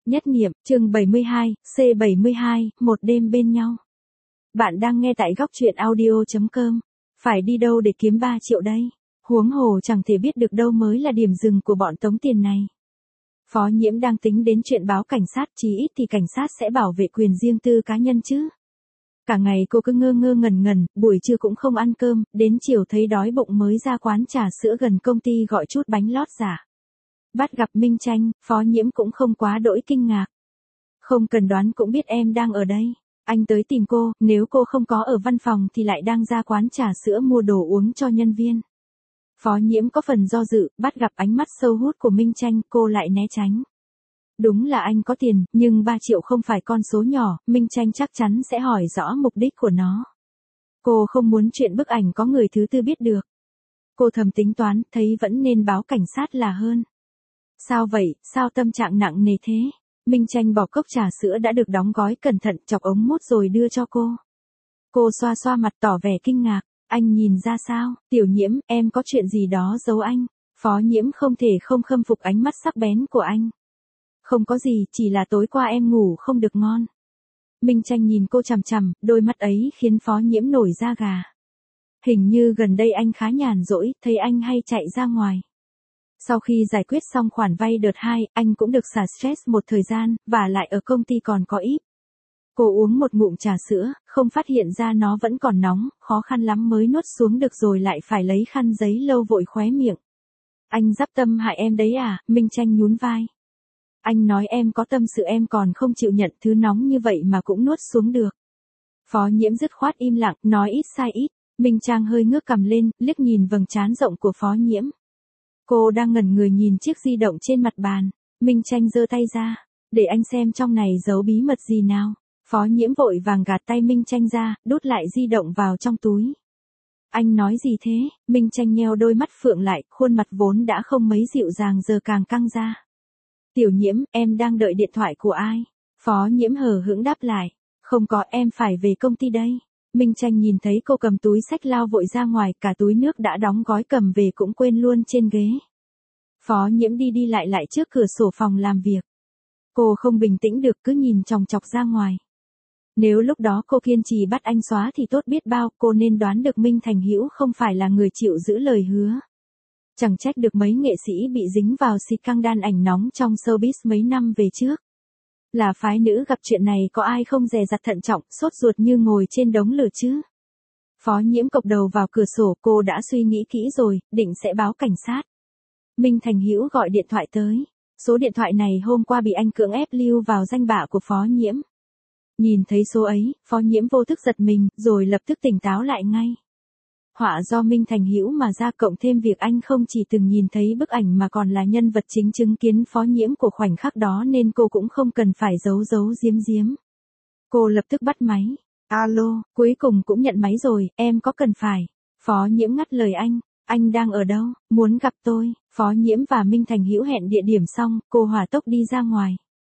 Nhất niệm, chương 72, C72, một đêm bên nhau. Bạn đang nghe tại góc truyện audio.com. Phải đi đâu để kiếm 3 triệu đây? Huống hồ chẳng thể biết được đâu mới là điểm dừng của bọn tống tiền này. Phó Nhiễm đang tính đến chuyện báo cảnh sát, chí ít thì cảnh sát sẽ bảo vệ quyền riêng tư cá nhân chứ. Cả ngày cô cứ ngơ ngơ ngẩn ngẩn, buổi trưa cũng không ăn cơm, đến chiều thấy đói bụng mới ra quán trà sữa gần công ty gọi chút bánh lót giả. Bắt gặp Minh Tranh, Phó Nhiễm cũng không quá đỗi kinh ngạc. Không cần đoán cũng biết em đang ở đây. Anh tới tìm cô, nếu cô không có ở văn phòng thì lại đang ra quán trà sữa mua đồ uống cho nhân viên. Phó Nhiễm có phần do dự, bắt gặp ánh mắt sâu hút của Minh Tranh, cô lại né tránh. Đúng là anh có tiền, nhưng 3 triệu không phải con số nhỏ, Minh Tranh chắc chắn sẽ hỏi rõ mục đích của nó. Cô không muốn chuyện bức ảnh có người thứ tư biết được. Cô thầm tính toán, thấy vẫn nên báo cảnh sát là hơn. Sao vậy, sao tâm trạng nặng nề thế? Minh Tranh bỏ cốc trà sữa đã được đóng gói cẩn thận, chọc ống mút rồi đưa cho cô. Cô xoa xoa mặt tỏ vẻ kinh ngạc. Anh nhìn ra sao? Tiểu Nhiễm, em có chuyện gì đó giấu anh. Phó Nhiễm không thể không khâm phục ánh mắt sắc bén của anh. Không có gì, chỉ là tối qua em ngủ không được ngon. Minh Tranh nhìn cô chằm chằm, đôi mắt ấy khiến Phó Nhiễm nổi da gà. Hình như gần đây anh khá nhàn rỗi, thấy anh hay chạy ra ngoài. Sau khi giải quyết xong khoản vay đợt 2, anh cũng được xả stress một thời gian, và lại ở công ty còn có ít. Cô uống một ngụm trà sữa, không phát hiện ra nó vẫn còn nóng, khó khăn lắm mới nuốt xuống được rồi lại phải lấy khăn giấy lâu vội khóe miệng. Anh dắp tâm hại em đấy à? Minh Tranh nhún vai. Anh nói em có tâm sự em còn không chịu nhận thứ nóng như vậy mà cũng nuốt xuống được. Phó Nhiễm dứt khoát im lặng, nói ít sai ít. Minh Trang hơi ngước cằm lên, liếc nhìn vầng trán rộng của Phó Nhiễm. Cô đang ngẩn người nhìn chiếc di động trên mặt bàn. Minh Tranh giơ tay ra. Để anh xem trong này giấu bí mật gì nào. Phó Nhiễm vội vàng gạt tay Minh Tranh ra, đút lại di động vào trong túi. Anh nói gì thế? Minh Tranh nheo đôi mắt phượng lại, khuôn mặt vốn đã không mấy dịu dàng giờ càng căng ra. Tiểu Nhiễm, em đang đợi điện thoại của ai? Phó Nhiễm hờ hững đáp lại. Không có, em phải về công ty đây. Minh Tranh nhìn thấy cô cầm túi xách lao vội ra ngoài, cả túi nước đã đóng gói cầm về cũng quên luôn trên ghế. Phó Nhiễm đi đi lại trước cửa sổ phòng làm việc. Cô không bình tĩnh được, cứ nhìn chòng chọc ra ngoài. Nếu lúc đó cô kiên trì bắt anh xóa thì tốt biết bao, cô nên đoán được Minh Thành Hữu không phải là người chịu giữ lời hứa. Chẳng trách được mấy nghệ sĩ bị dính vào scandal ảnh nóng trong showbiz mấy năm về trước. Là phái nữ gặp chuyện này có ai không dè dặt thận trọng, sốt ruột như ngồi trên đống lửa chứ? Phó Nhiễm cộc đầu vào cửa sổ, cô đã suy nghĩ kỹ rồi, định sẽ báo cảnh sát. Minh Thành Hữu gọi điện thoại tới. Số điện thoại này hôm qua bị anh cưỡng ép lưu vào danh bạ của Phó Nhiễm. Nhìn thấy số ấy, Phó Nhiễm vô thức giật mình, rồi lập tức tỉnh táo lại ngay. Họa do Minh Thành Hữu mà ra, cộng thêm việc anh không chỉ từng nhìn thấy bức ảnh mà còn là nhân vật chính chứng kiến Phó Nhiễm của khoảnh khắc đó nên cô cũng không cần phải giấu giếm. Cô lập tức bắt máy. Alo, cuối cùng cũng nhận máy rồi, em có cần phải? Phó Nhiễm ngắt lời anh đang ở đâu, muốn gặp tôi? Phó Nhiễm và Minh Thành Hữu hẹn địa điểm xong, cô hỏa tốc đi ra ngoài.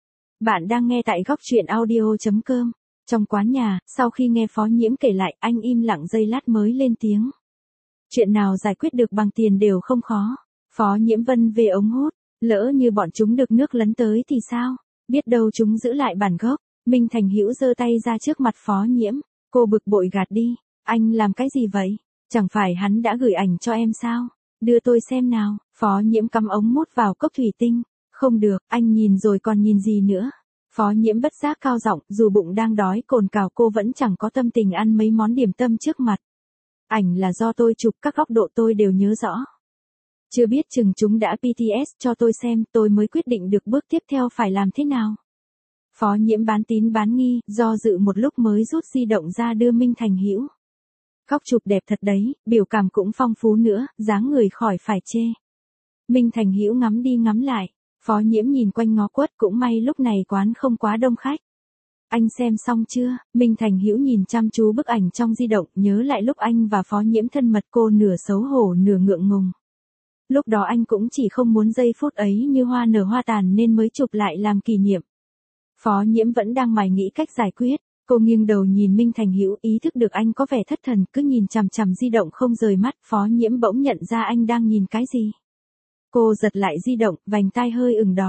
Bạn đang nghe tại góc truyện audio.com. Trong quán nhà, sau khi nghe Phó Nhiễm kể lại, anh im lặng giây lát mới lên tiếng. Chuyện nào giải quyết được bằng tiền đều không khó. Phó Nhiễm vân về ống hút, lỡ như bọn chúng được nước lấn tới thì sao? Biết đâu chúng giữ lại bản gốc. Minh Thành Hữu giơ tay ra trước mặt Phó Nhiễm, cô bực bội gạt đi. Anh làm cái gì vậy? Chẳng phải hắn đã gửi ảnh cho em sao? Đưa tôi xem nào. Phó Nhiễm cắm ống mút vào cốc thủy tinh. Không được, anh nhìn rồi còn nhìn gì nữa? Phó Nhiễm bất giác cao giọng, dù bụng đang đói cồn cào cô vẫn chẳng có tâm tình ăn mấy món điểm tâm trước mặt. Ảnh là do tôi chụp, các góc độ tôi đều nhớ rõ. Chưa biết chừng chúng đã PTS cho tôi xem, tôi mới quyết định được bước tiếp theo phải làm thế nào. Phó Nhiễm bán tín bán nghi, do dự một lúc mới rút di động ra đưa Minh Thành Hữu. Góc chụp đẹp thật đấy, biểu cảm cũng phong phú nữa, dáng người khỏi phải chê. Minh Thành Hữu ngắm đi ngắm lại. Phó Nhiễm nhìn quanh ngó quất, cũng may lúc này quán không quá đông khách. Anh xem xong chưa? Minh Thành Hữu nhìn chăm chú bức ảnh trong di động, nhớ lại lúc anh và Phó Nhiễm thân mật, cô nửa xấu hổ nửa ngượng ngùng. Lúc đó anh cũng chỉ không muốn giây phút ấy như hoa nở hoa tàn nên mới chụp lại làm kỷ niệm. Phó Nhiễm vẫn đang mải nghĩ cách giải quyết. Cô nghiêng đầu nhìn Minh Thành Hữu, ý thức được anh có vẻ thất thần, cứ nhìn chằm chằm di động không rời mắt. Phó Nhiễm bỗng nhận ra anh đang nhìn cái gì. Cô giật lại di động, vành tai hơi ửng đỏ.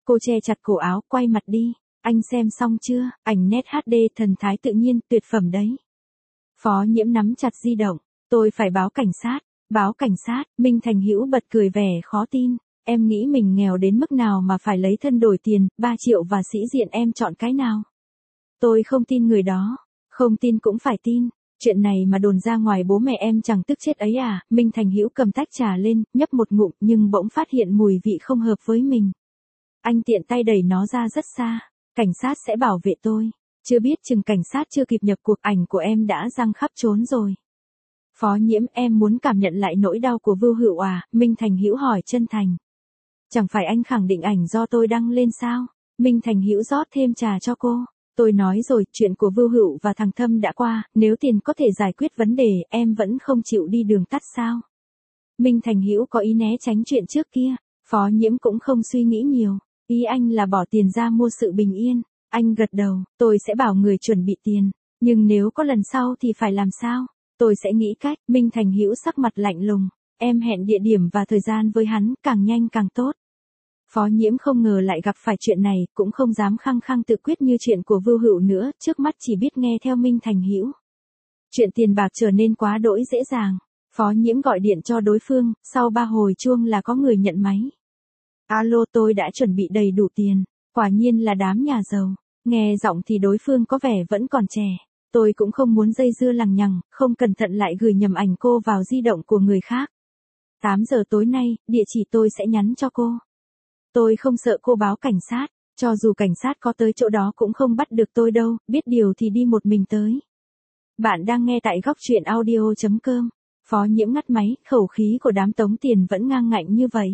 Cô che chặt cổ áo, quay mặt đi. Anh xem xong chưa, ảnh nét HD thần thái tự nhiên, tuyệt phẩm đấy. Phó Nhiễm nắm chặt di động. Tôi phải báo cảnh sát. Báo cảnh sát, Minh Thành Hữu bật cười vẻ khó tin. Em nghĩ mình nghèo đến mức nào mà phải lấy thân đổi tiền, 3 triệu và sĩ diện em chọn cái nào? Tôi không tin người đó. Không tin cũng phải tin. Chuyện này mà đồn ra ngoài bố mẹ em chẳng tức chết ấy à? Minh Thành Hữu cầm tách trà lên, nhấp một ngụm nhưng bỗng phát hiện mùi vị không hợp với mình. Anh tiện tay đẩy nó ra rất xa. Cảnh sát sẽ bảo vệ tôi. Chưa biết chừng cảnh sát chưa kịp nhập cuộc, ảnh của em đã giăng khắp trốn rồi. Phó Nhiễm, em muốn cảm nhận lại nỗi đau của Vưu Hựu à? Minh Thành Hữu hỏi chân thành. Chẳng phải anh khẳng định ảnh do tôi đăng lên sao? Minh Thành Hữu rót thêm trà cho cô. Tôi nói rồi, chuyện của Vưu Hựu và thằng Thâm đã qua, nếu tiền có thể giải quyết vấn đề, em vẫn không chịu đi đường tắt sao? Minh Thành Hữu có ý né tránh chuyện trước kia. Phó Nhiễm cũng không suy nghĩ nhiều. Ý anh là bỏ tiền ra mua sự bình yên. Anh gật đầu, tôi sẽ bảo người chuẩn bị tiền. Nhưng nếu có lần sau thì phải làm sao? Tôi sẽ nghĩ cách. Minh Thành Hữu sắc mặt lạnh lùng. Em hẹn địa điểm và thời gian với hắn, càng nhanh càng tốt. Phó Nhiễm không ngờ lại gặp phải chuyện này, cũng không dám khăng khăng tự quyết như chuyện của Vưu Hựu nữa, trước mắt chỉ biết nghe theo Minh Thành Hữu. Chuyện tiền bạc trở nên quá đỗi dễ dàng. Phó Nhiễm gọi điện cho đối phương, sau 3 hồi chuông là có người nhận máy. Alo, tôi đã chuẩn bị đầy đủ tiền. Quả nhiên là đám nhà giàu. Nghe giọng thì đối phương có vẻ vẫn còn trẻ. Tôi cũng không muốn dây dưa lằng nhằng, không cẩn thận lại gửi nhầm ảnh cô vào di động của người khác. 8 giờ tối nay, địa chỉ tôi sẽ nhắn cho cô. Tôi không sợ cô báo cảnh sát, cho dù cảnh sát có tới chỗ đó cũng không bắt được tôi đâu, biết điều thì đi một mình tới. Bạn đang nghe tại góc truyện audio.com. Phó Nhiễm ngắt máy, khẩu khí của đám tống tiền vẫn ngang ngạnh như vậy.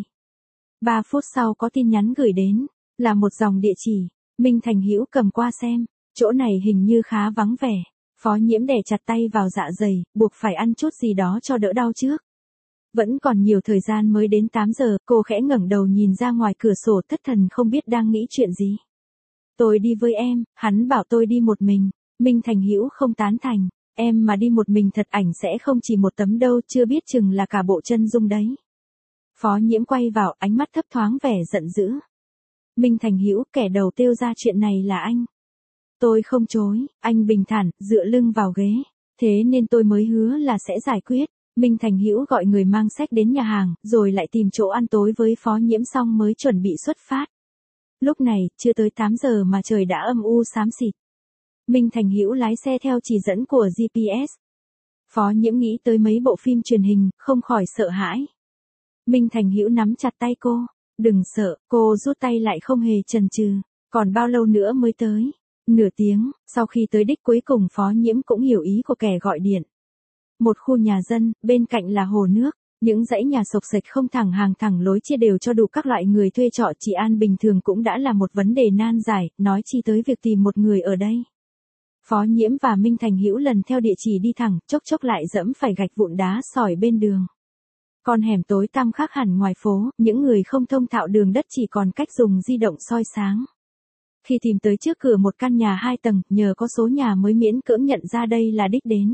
3 phút sau có tin nhắn gửi đến, là một dòng địa chỉ. Minh Thành Hữu cầm qua xem, chỗ này hình như khá vắng vẻ. Phó Nhiễm đè chặt tay vào dạ dày, buộc phải ăn chút gì đó cho đỡ đau trước. Vẫn còn nhiều thời gian mới đến 8 giờ, cô khẽ ngẩng đầu nhìn ra ngoài cửa sổ thất thần không biết đang nghĩ chuyện gì. Tôi đi với em, hắn bảo tôi đi một mình. Minh Thành Hữu không tán thành, em mà đi một mình thật ảnh sẽ không chỉ một tấm đâu, chưa biết chừng là cả bộ chân dung đấy. Phó Nhiễm quay vào, ánh mắt thấp thoáng vẻ giận dữ. Minh Thành Hữu, kẻ đầu tiêu ra chuyện này là anh. Tôi không chối, anh bình thản, dựa lưng vào ghế. Thế nên tôi mới hứa là sẽ giải quyết. Minh Thành Hữu gọi người mang sách đến nhà hàng, rồi lại tìm chỗ ăn tối với Phó Nhiễm xong mới chuẩn bị xuất phát. Lúc này, chưa tới 8 giờ mà trời đã âm u xám xịt. Minh Thành Hữu lái xe theo chỉ dẫn của GPS. Phó Nhiễm nghĩ tới mấy bộ phim truyền hình, không khỏi sợ hãi. Minh Thành Hữu nắm chặt tay cô. Đừng sợ, cô rút tay lại không hề chần chừ. Còn bao lâu nữa mới tới? Nửa tiếng, sau khi tới đích cuối cùng Phó Nhiễm cũng hiểu ý của kẻ gọi điện. Một khu nhà dân, bên cạnh là hồ nước. Những dãy nhà xộc xệch không thẳng hàng thẳng lối chia đều cho đủ các loại người thuê trọ, trị an bình thường cũng đã là một vấn đề nan giải, nói chi tới việc tìm một người ở đây. Phó Nhiễm và Minh Thành Hữu lần theo địa chỉ đi thẳng, chốc chốc lại dẫm phải gạch vụn đá sỏi bên đường. Con hẻm tối tăm khác hẳn ngoài phố, những người không thông thạo đường đất chỉ còn cách dùng di động soi sáng. Khi tìm tới trước cửa một căn nhà 2 tầng, nhờ có số nhà mới miễn cưỡng nhận ra đây là đích đến.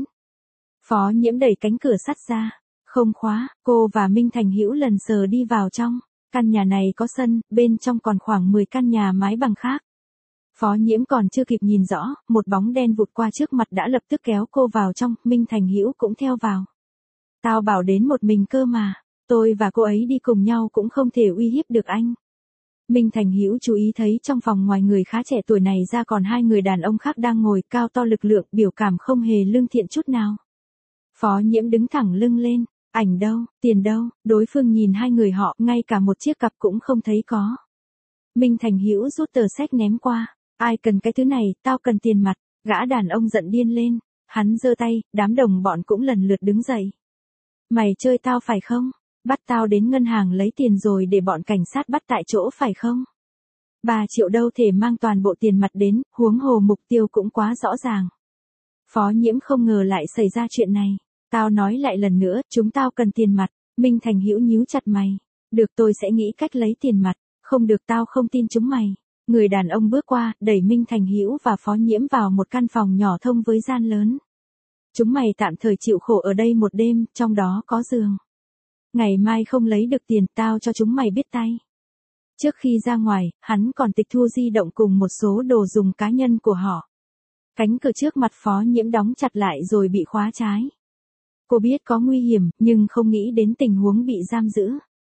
Phó Nhiễm đẩy cánh cửa sắt ra. Không khóa, cô và Minh Thành Hữu lần sờ đi vào trong. Căn nhà này có sân, bên trong còn khoảng 10 căn nhà mái bằng khác. Phó Nhiễm còn chưa kịp nhìn rõ, một bóng đen vụt qua trước mặt đã lập tức kéo cô vào trong, Minh Thành Hữu cũng theo vào. Tao bảo đến một mình cơ mà, tôi và cô ấy đi cùng nhau cũng không thể uy hiếp được anh. Minh Thành Hữu chú ý thấy trong phòng ngoài người khá trẻ tuổi này ra còn 2 người đàn ông khác đang ngồi, cao to lực lượng, biểu cảm không hề lương thiện chút nào. Phó Nhiễm đứng thẳng lưng lên, ảnh đâu, tiền đâu? Đối phương nhìn 2 người họ, ngay cả một chiếc cặp cũng không thấy có. Minh Thành Hữu rút tờ séc ném qua, ai cần cái thứ này, tao cần tiền mặt. Gã đàn ông giận điên lên, hắn giơ tay, đám đồng bọn cũng lần lượt đứng dậy. Mày chơi tao phải không? Bắt tao đến ngân hàng lấy tiền rồi để bọn cảnh sát bắt tại chỗ phải không? 3 triệu đâu thể mang toàn bộ tiền mặt đến, huống hồ mục tiêu cũng quá rõ ràng. Phó Nhiễm không ngờ lại xảy ra chuyện này. Tao nói lại lần nữa, chúng tao cần tiền mặt. Minh Thành Hữu nhíu chặt mày. Được, tôi sẽ nghĩ cách lấy tiền mặt. Không được, tao không tin chúng mày. Người đàn ông bước qua, đẩy Minh Thành Hữu và Phó Nhiễm vào một căn phòng nhỏ thông với gian lớn. Chúng mày tạm thời chịu khổ ở đây một đêm, trong đó có giường. Ngày mai không lấy được tiền, tao cho chúng mày biết tay. Trước khi ra ngoài, hắn còn tịch thu di động cùng một số đồ dùng cá nhân của họ. Cánh cửa trước mặt Phó Nhiễm đóng chặt lại rồi bị khóa trái. Cô biết có nguy hiểm, nhưng không nghĩ đến tình huống bị giam giữ.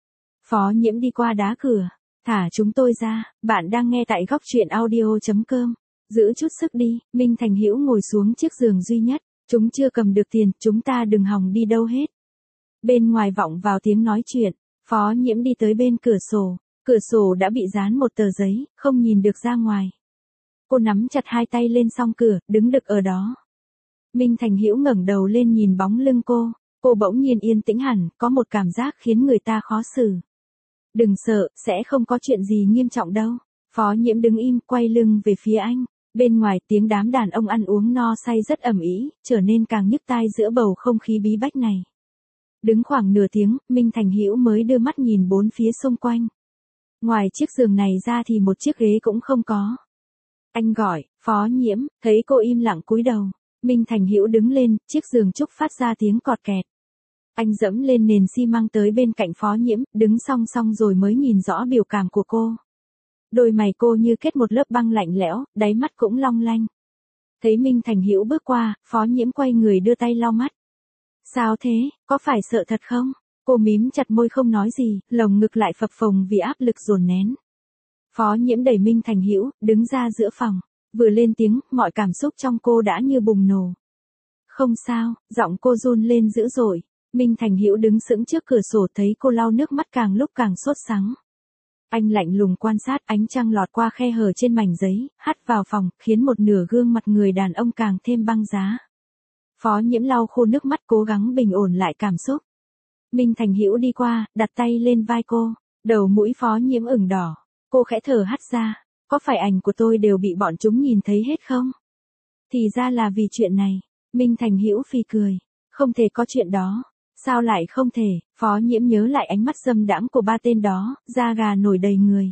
Phó Nhiễm đi qua đá cửa. Thả chúng tôi ra, bạn đang nghe tại góc truyện audio.com. Giữ chút sức đi, Minh Thành Hữu ngồi xuống chiếc giường duy nhất. Chúng chưa cầm được tiền, chúng ta đừng hòng đi đâu hết. Bên ngoài vọng vào tiếng nói chuyện, Phó Nhiễm đi tới bên cửa sổ. Cửa sổ đã bị dán một tờ giấy, không nhìn được ra ngoài. Cô nắm chặt hai tay lên song cửa, đứng đực ở đó. Minh Thành Hữu ngẩng đầu lên nhìn bóng lưng cô bỗng nhiên yên tĩnh hẳn, có một cảm giác khiến người ta khó xử. Đừng sợ, sẽ không có chuyện gì nghiêm trọng đâu. Phó Nhiễm đứng im, quay lưng về phía anh. Bên ngoài tiếng đám đàn ông ăn uống no say rất ầm ĩ, trở nên càng nhức tai giữa bầu không khí bí bách này. Đứng khoảng nửa tiếng, Minh Thành Hữu mới đưa mắt nhìn bốn phía xung quanh. Ngoài chiếc giường này ra thì một chiếc ghế cũng không có. Anh gọi, Phó Nhiễm, thấy cô im lặng cúi đầu. Minh Thành Hữu đứng lên, chiếc giường trúc phát ra tiếng cọt kẹt. Anh dẫm lên nền xi măng tới bên cạnh Phó Nhiễm, đứng song song rồi mới nhìn rõ biểu cảm của cô. Đôi mày cô như kết một lớp băng lạnh lẽo, đáy mắt cũng long lanh. Thấy Minh Thành Hữu bước qua, Phó Nhiễm quay người đưa tay lau mắt. Sao thế, có phải sợ thật không? Cô mím chặt môi không nói gì, lồng ngực lại phập phồng vì áp lực dồn nén. Phó Nhiễm đẩy Minh Thành Hữu, đứng ra giữa phòng. Vừa lên tiếng, mọi cảm xúc trong cô đã như bùng nổ. Không sao, giọng cô run lên dữ dội. Minh Thành Hữu đứng sững trước cửa sổ thấy cô lau nước mắt càng lúc càng sốt sắng. Anh lạnh lùng quan sát ánh trăng lọt qua khe hở trên mảnh giấy, hắt vào phòng, khiến một nửa gương mặt người đàn ông càng thêm băng giá. Phó Nhiễm lau khô nước mắt cố gắng bình ổn lại cảm xúc. Minh Thành Hữu đi qua, đặt tay lên vai cô. Đầu mũi Phó Nhiễm ửng đỏ. Cô khẽ thở hắt ra. Có phải ảnh của tôi đều bị bọn chúng nhìn thấy hết không? Thì ra là vì chuyện này. Minh Thành Hữu phì cười. Không thể có chuyện đó. Sao lại không thể? Phó Nhiễm nhớ lại ánh mắt dâm đãng của ba tên đó, da gà nổi đầy người.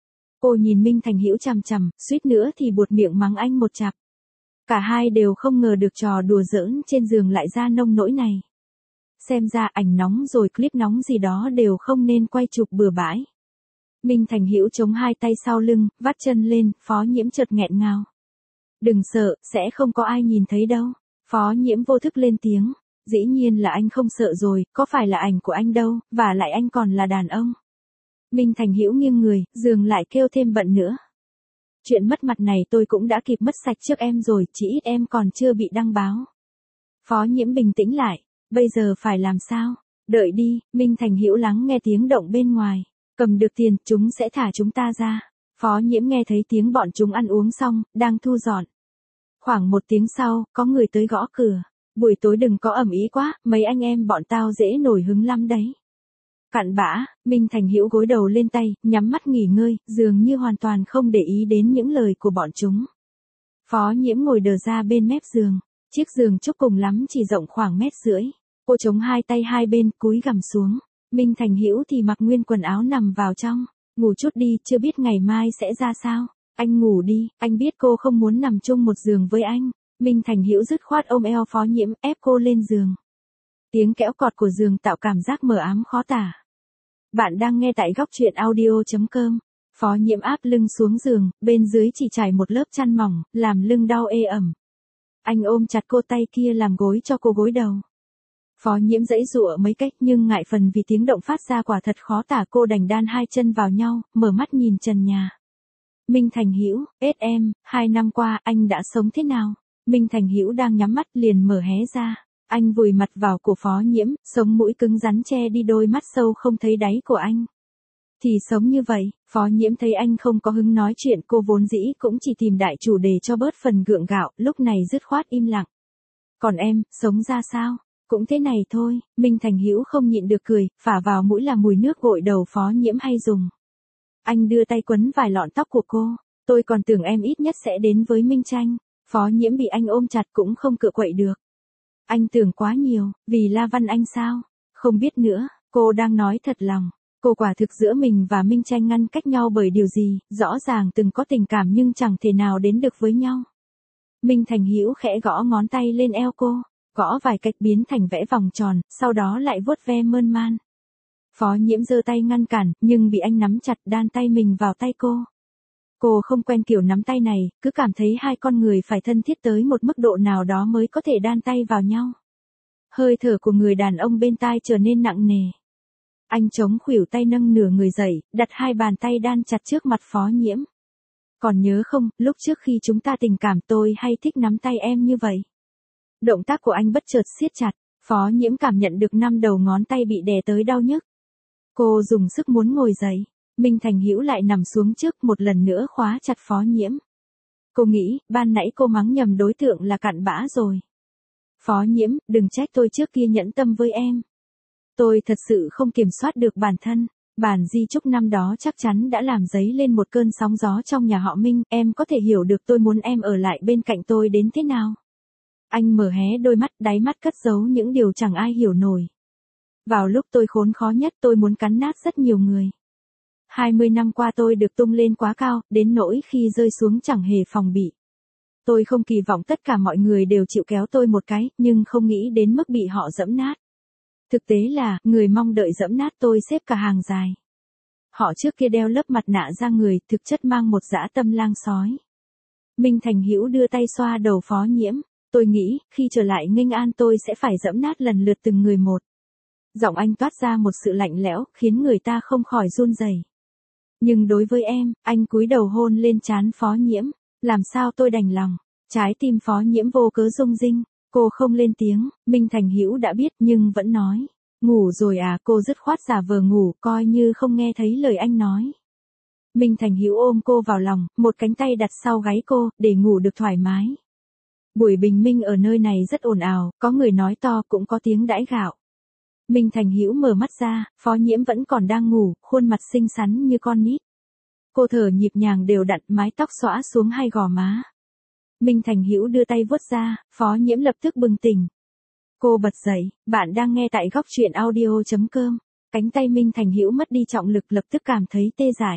Cô nhìn Minh Thành Hữu chằm chằm, suýt nữa thì buột miệng mắng anh một chặp. Cả hai đều không ngờ được trò đùa giỡn trên giường lại ra nông nỗi này. Xem ra ảnh nóng rồi clip nóng gì đó đều không nên quay chụp bừa bãi. Minh Thành Hữu chống hai tay sau lưng, vắt chân lên, Phó Nhiễm chợt nghẹn ngào. Đừng sợ, sẽ không có ai nhìn thấy đâu. Phó Nhiễm vô thức lên tiếng. Dĩ nhiên là anh không sợ rồi, có phải là ảnh của anh đâu, và lại anh còn là đàn ông. Minh Thành Hữu nghiêng người, giường lại kêu thêm bận nữa. Chuyện mất mặt này tôi cũng đã kịp mất sạch trước em rồi, chỉ ít em còn chưa bị đăng báo. Phó Nhiễm bình tĩnh lại, bây giờ phải làm sao? Đợi đi, Minh Thành Hữu lắng nghe tiếng động bên ngoài. Cầm được tiền, chúng sẽ thả chúng ta ra. Phó Nhiễm nghe thấy tiếng bọn chúng ăn uống xong, đang thu dọn. Khoảng một tiếng sau, có người tới gõ cửa. Buổi tối đừng có ầm ĩ quá, mấy anh em bọn tao dễ nổi hứng lắm đấy. Cặn bã, Minh Thành Hữu gối đầu lên tay, nhắm mắt nghỉ ngơi, dường như hoàn toàn không để ý đến những lời của bọn chúng. Phó Nhiễm ngồi đờ ra bên mép giường. Chiếc giường trúc cùng lắm chỉ rộng khoảng 1,5 mét. Cô chống hai tay hai bên, cúi gằm xuống. Minh Thành Hữu thì mặc nguyên quần áo nằm vào trong. Ngủ chút đi, chưa biết ngày mai sẽ ra sao. Anh ngủ đi, anh biết cô không muốn nằm chung một giường với anh. Minh Thành Hữu dứt khoát ôm eo Phó Nhiễm, ép cô lên giường. Tiếng kẽo cọt của giường tạo cảm giác mờ ám khó tả. Bạn đang nghe tại góc truyện audio.com. Phó Nhiễm áp lưng xuống giường, bên dưới chỉ trải một lớp chăn mỏng, làm lưng đau ê ẩm. Anh ôm chặt cô, tay kia làm gối cho cô gối đầu. Phó Nhiễm giãy giụa mấy cách nhưng ngại phần vì tiếng động phát ra quả thật khó tả, cô đành đan hai chân vào nhau, mở mắt nhìn trần nhà. Minh Thành Hữu, em, 2 năm qua anh đã sống thế nào? Minh Thành Hữu đang nhắm mắt liền mở hé ra. Anh vùi mặt vào cổ Phó Nhiễm, sống mũi cứng rắn che đi đôi mắt sâu không thấy đáy của anh. Thì sống như vậy, Phó Nhiễm thấy anh không có hứng nói chuyện, cô vốn dĩ cũng chỉ tìm đại chủ đề cho bớt phần gượng gạo, lúc này dứt khoát im lặng. Còn em, sống ra sao? Cũng thế này thôi. Minh Thành Hữu không nhịn được cười, phả vào mũi là mùi nước gội đầu Phó Nhiễm hay dùng. Anh đưa tay quấn vài lọn tóc của cô. Tôi còn tưởng em ít nhất sẽ đến với Minh Tranh. Phó Nhiễm bị anh ôm chặt cũng không cựa quậy được. Anh tưởng quá nhiều, vì La Văn Anh sao? Không biết nữa, cô đang nói thật lòng. Cô quả thực giữa mình và Minh Tranh ngăn cách nhau bởi điều gì, rõ ràng từng có tình cảm nhưng chẳng thể nào đến được với nhau. Minh Thành Hữu khẽ gõ ngón tay lên eo cô, gõ vài cách biến thành vẽ vòng tròn, sau đó lại vuốt ve mơn man. Phó Nhiễm giơ tay ngăn cản, nhưng bị anh nắm chặt đan tay mình vào tay cô. Cô không quen kiểu nắm tay này, cứ cảm thấy hai con người phải thân thiết tới một mức độ nào đó mới có thể đan tay vào nhau. Hơi thở của người đàn ông bên tai trở nên nặng nề. Anh chống khuỷu tay nâng nửa người dậy, đặt hai bàn tay đan chặt trước mặt Phó Nhiễm. Còn nhớ không, lúc trước khi chúng ta tình cảm tôi hay thích nắm tay em như vậy. Động tác của anh bất chợt siết chặt, Phó Nhiễm cảm nhận được 5 đầu ngón tay bị đè tới đau nhức. Cô dùng sức muốn ngồi dậy, Minh Thành Hữu lại nằm xuống trước một lần nữa khóa chặt Phó Nhiễm. Cô nghĩ, ban nãy cô mắng nhầm đối tượng là cặn bã rồi. Phó Nhiễm, đừng trách tôi trước kia nhẫn tâm với em. Tôi thật sự không kiểm soát được bản thân. Bản di chúc năm đó chắc chắn đã làm dấy lên một cơn sóng gió trong nhà họ Minh. Em có thể hiểu được tôi muốn em ở lại bên cạnh tôi đến thế nào. Anh mở hé đôi mắt, đáy mắt cất giấu những điều chẳng ai hiểu nổi. Vào lúc tôi khốn khó nhất tôi muốn cắn nát rất nhiều người. 20 năm qua tôi được tung lên quá cao, đến nỗi khi rơi xuống chẳng hề phòng bị. Tôi không kỳ vọng tất cả mọi người đều chịu kéo tôi một cái, nhưng không nghĩ đến mức bị họ giẫm nát. Thực tế là, người mong đợi giẫm nát tôi xếp cả hàng dài. Họ trước kia đeo lớp mặt nạ ra người, thực chất mang một dã tâm lang sói. Minh Thành Hữu đưa tay xoa đầu Phó Nhiễm. Tôi nghĩ, khi trở lại Nghênh An tôi sẽ phải giẫm nát lần lượt từng người một. Giọng anh toát ra một sự lạnh lẽo, khiến người ta không khỏi run rẩy. Nhưng đối với em, anh cúi đầu hôn lên trán Phó Nhiễm. Làm sao tôi đành lòng. Trái tim Phó Nhiễm vô cớ rung rinh. Cô không lên tiếng, Minh Thành Hữu đã biết nhưng vẫn nói. Ngủ rồi à, cô dứt khoát giả vờ ngủ, coi như không nghe thấy lời anh nói. Minh Thành Hữu ôm cô vào lòng, một cánh tay đặt sau gáy cô, để ngủ được thoải mái. Buổi bình minh ở nơi này rất ồn ào, có người nói to cũng có tiếng đãi gạo. Minh Thành Hữu mở mắt ra, Phó Nhiễm vẫn còn đang ngủ, khuôn mặt xinh xắn như con nít. Cô thở nhịp nhàng đều đặn, mái tóc xõa xuống hai gò má. Minh Thành Hữu đưa tay vuốt ra, Phó Nhiễm lập tức bừng tỉnh. Cô bật dậy, bạn đang nghe tại góc truyện audio.com. Cánh tay Minh Thành Hữu mất đi trọng lực lập tức cảm thấy tê dại.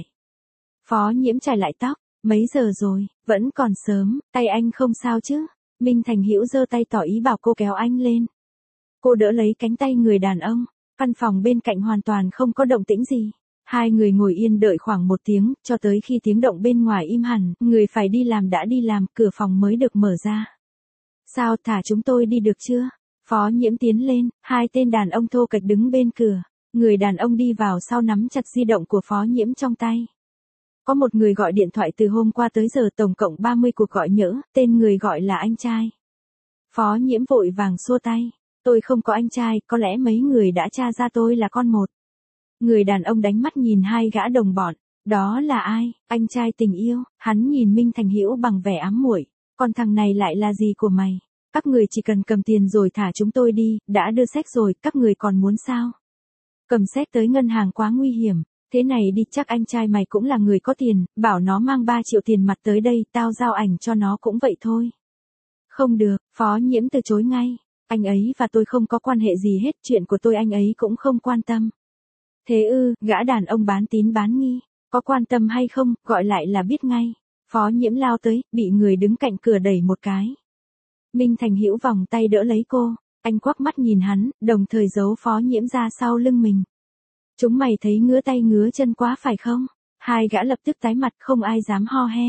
Phó Nhiễm chải lại tóc, mấy giờ rồi, vẫn còn sớm, tay anh không sao chứ? Minh Thành Hữu giơ tay tỏ ý bảo cô kéo anh lên. Cô đỡ lấy cánh tay người đàn ông, căn phòng bên cạnh hoàn toàn không có động tĩnh gì. Hai người ngồi yên đợi khoảng 1 tiếng, cho tới khi tiếng động bên ngoài im hẳn, người phải đi làm đã đi làm, cửa phòng mới được mở ra. Sao, thả chúng tôi đi được chưa? Phó Nhiễm tiến lên, hai tên đàn ông thô kệch đứng bên cửa. Người đàn ông đi vào sau nắm chặt di động của Phó Nhiễm trong tay. Có một người gọi điện thoại từ hôm qua tới giờ tổng cộng 30 cuộc gọi nhỡ, tên người gọi là anh trai. Phó Nhiễm vội vàng xua tay. Tôi không có anh trai, có lẽ mấy người đã tra ra tôi là con một. Người đàn ông đánh mắt nhìn hai gã đồng bọn. Đó là ai? Anh trai tình yêu. Hắn nhìn Minh Thành Hữu bằng vẻ ám muội. Còn thằng này lại là gì của mày? Các người chỉ cần cầm tiền rồi thả chúng tôi đi, đã đưa séc rồi, các người còn muốn sao? Cầm séc tới ngân hàng quá nguy hiểm. Thế này đi, chắc anh trai mày cũng là người có tiền, bảo nó mang 3 triệu tiền mặt tới đây, tao giao ảnh cho nó cũng vậy thôi. Không được, Phó Nhiễm từ chối ngay. Anh ấy và tôi không có quan hệ gì hết, chuyện của tôi anh ấy cũng không quan tâm. Thế ư, gã đàn ông bán tín bán nghi, có quan tâm hay không, gọi lại là biết ngay. Phó Nhiễm lao tới, bị người đứng cạnh cửa đẩy một cái. Minh Thành Hữu vòng tay đỡ lấy cô, anh quắc mắt nhìn hắn, đồng thời giấu Phó Nhiễm ra sau lưng mình. Chúng mày thấy ngứa tay ngứa chân quá phải không? Hai gã lập tức tái mặt, không ai dám ho he.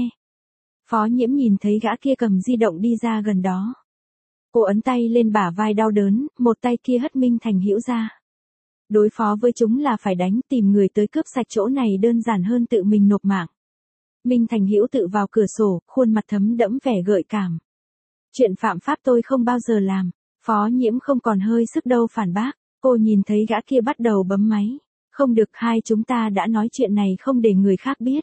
Phó Nhiễm nhìn thấy gã kia cầm di động đi ra gần đó. Cô ấn tay lên bả vai đau đớn, một tay kia hất Minh Thành Hữu ra. Đối phó với chúng là phải đánh, tìm người tới cướp sạch chỗ này đơn giản hơn tự mình nộp mạng. Minh Thành Hữu tự vào cửa sổ, khuôn mặt thấm đẫm vẻ gợi cảm. Chuyện phạm pháp tôi không bao giờ làm. Phó Nhiễm không còn hơi sức đâu phản bác. Cô nhìn thấy gã kia bắt đầu bấm máy. Không được, hai chúng ta đã nói chuyện này không để người khác biết.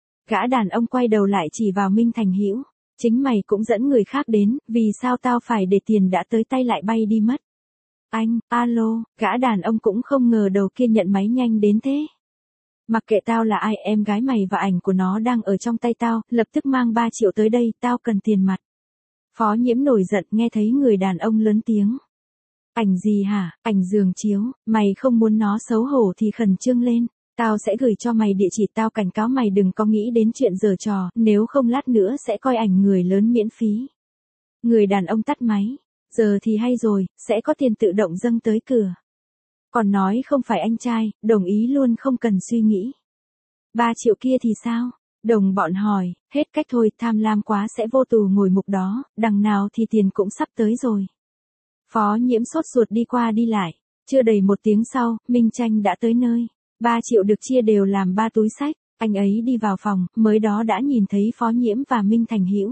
Gã đàn ông quay đầu lại chỉ vào Minh Thành Hữu. Chính mày cũng dẫn người khác đến, vì sao tao phải để tiền đã tới tay lại bay đi mất? Anh, alo, gã đàn ông cũng không ngờ đầu kia nhận máy nhanh đến thế. Mặc kệ tao là ai, em gái mày và ảnh của nó đang ở trong tay tao, lập tức mang 3 triệu tới đây, tao cần tiền mặt. Phó Nhiễm nổi giận nghe thấy người đàn ông lớn tiếng. Ảnh gì hả, ảnh giường chiếu, mày không muốn nó xấu hổ thì khẩn trương lên. Tao sẽ gửi cho mày địa chỉ, tao cảnh cáo mày đừng có nghĩ đến chuyện giở trò, nếu không lát nữa sẽ coi ảnh người lớn miễn phí. Người đàn ông tắt máy. Giờ thì hay rồi, sẽ có tiền tự động dâng tới cửa. Còn nói không phải anh trai, đồng ý luôn không cần suy nghĩ. 3 triệu kia thì sao? Đồng bọn hỏi, hết cách thôi, tham lam quá sẽ vô tù ngồi mục đó, đằng nào thì tiền cũng sắp tới rồi. Phó Nhiễm sốt ruột đi qua đi lại, chưa đầy 1 tiếng sau, Minh Tranh đã tới nơi. 3 triệu được chia đều làm 3 túi xách, anh ấy đi vào phòng, mới đó đã nhìn thấy Phó Nhiễm và Minh Thành Hữu.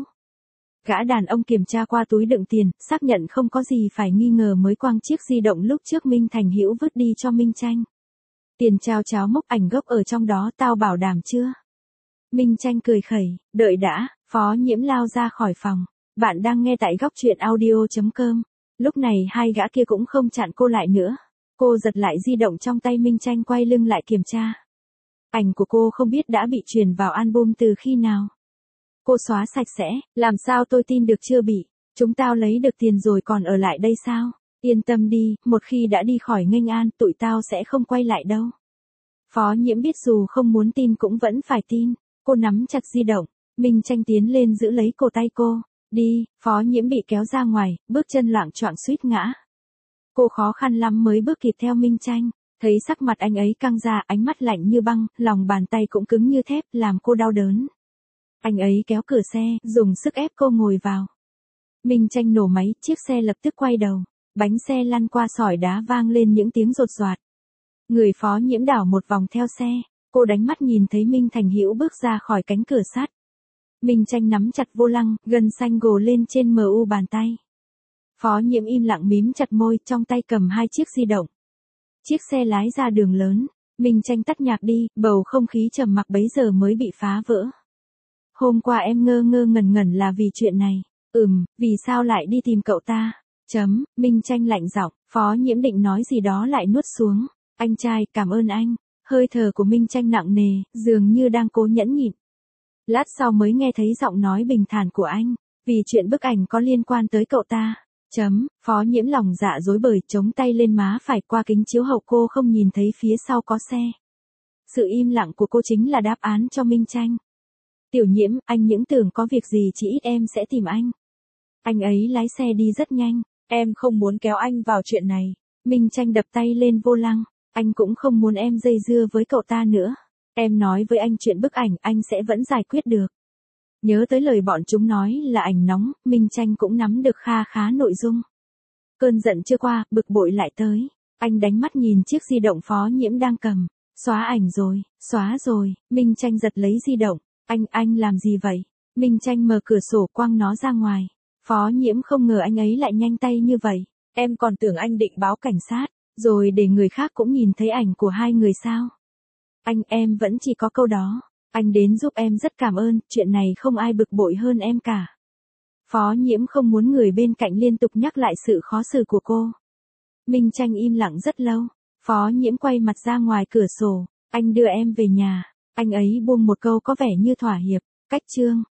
Gã đàn ông kiểm tra qua túi đựng tiền, xác nhận không có gì phải nghi ngờ mới quăng chiếc di động lúc trước Minh Thành Hữu vứt đi cho Minh Tranh. Tiền trao cháo mốc ảnh gốc ở trong đó tao bảo đảm chưa? Minh Tranh cười khẩy, đợi đã, Phó Nhiễm lao ra khỏi phòng. Bạn đang nghe tại góc truyện audio.com. Lúc này hai gã kia cũng không chặn cô lại nữa. Cô giật lại di động trong tay Minh Tranh quay lưng lại kiểm tra. Ảnh của cô không biết đã bị truyền vào album từ khi nào. Cô xóa sạch sẽ, làm sao tôi tin được chưa bị. Chúng tao lấy được tiền rồi còn ở lại đây sao? Yên tâm đi, một khi đã đi khỏi nghênh an, tụi tao sẽ không quay lại đâu. Phó Nhiễm biết dù không muốn tin cũng vẫn phải tin. Cô nắm chặt di động, Minh Tranh tiến lên giữ lấy cổ tay cô. Đi, Phó Nhiễm bị kéo ra ngoài, bước chân loạng choạng suýt ngã. Cô khó khăn lắm mới bước kịp theo Minh Tranh, thấy sắc mặt anh ấy căng ra, ánh mắt lạnh như băng, lòng bàn tay cũng cứng như thép, làm cô đau đớn. Anh ấy kéo cửa xe, dùng sức ép cô ngồi vào. Minh Tranh nổ máy, chiếc xe lập tức quay đầu, bánh xe lăn qua sỏi đá vang lên những tiếng rột rọa. Người Phó Nhiễm đảo một vòng theo xe, cô đánh mắt nhìn thấy Minh Thành Hữu bước ra khỏi cánh cửa sắt. Minh Tranh nắm chặt vô lăng, gân xanh gồ lên trên mu bàn tay. Phó Nhiễm im lặng mím chặt môi, trong tay cầm 2 chiếc di động. Chiếc xe lái ra đường lớn, Minh Tranh tắt nhạc đi, bầu không khí trầm mặc bấy giờ mới bị phá vỡ. Hôm qua em ngơ ngơ ngẩn ngẩn là vì chuyện này. Vì sao lại đi tìm cậu ta? Minh Tranh lạnh giọng, Phó Nhiễm định nói gì đó lại nuốt xuống. Anh trai, cảm ơn anh. Hơi thở của Minh Tranh nặng nề, dường như đang cố nhẫn nhịn. Lát sau mới nghe thấy giọng nói bình thản của anh, vì chuyện bức ảnh có liên quan tới cậu ta. Phó Nhiễm lòng dạ rối bời, chống tay lên má phải, qua kính chiếu hậu cô không nhìn thấy phía sau có xe. Sự im lặng của cô chính là đáp án cho Minh Tranh. Tiểu Nhiễm, anh những tưởng có việc gì chỉ ít em sẽ tìm anh. Anh ấy lái xe đi rất nhanh, em không muốn kéo anh vào chuyện này. Minh Tranh đập tay lên vô lăng, anh cũng không muốn em dây dưa với cậu ta nữa. Em nói với anh chuyện bức ảnh anh sẽ vẫn giải quyết được. Nhớ tới lời bọn chúng nói là ảnh nóng, Minh Tranh cũng nắm được kha khá nội dung. Cơn giận chưa qua, bực bội lại tới. Anh đánh mắt nhìn chiếc di động Phó Nhiễm đang cầm. Xóa ảnh rồi, xóa rồi. Minh Tranh giật lấy di động. Anh làm gì vậy? Minh Tranh mở cửa sổ quăng nó ra ngoài. Phó Nhiễm không ngờ anh ấy lại nhanh tay như vậy. Em còn tưởng anh định báo cảnh sát, rồi để người khác cũng nhìn thấy ảnh của hai người sao? Em vẫn chỉ có câu đó. Anh đến giúp em rất cảm ơn, chuyện này không ai bực bội hơn em cả. Phó Nhiễm không muốn người bên cạnh liên tục nhắc lại sự khó xử của cô. Minh Tranh im lặng rất lâu. Phó Nhiễm quay mặt ra ngoài cửa sổ. Anh đưa em về nhà. Anh ấy buông một câu có vẻ như thỏa hiệp. Cách chương.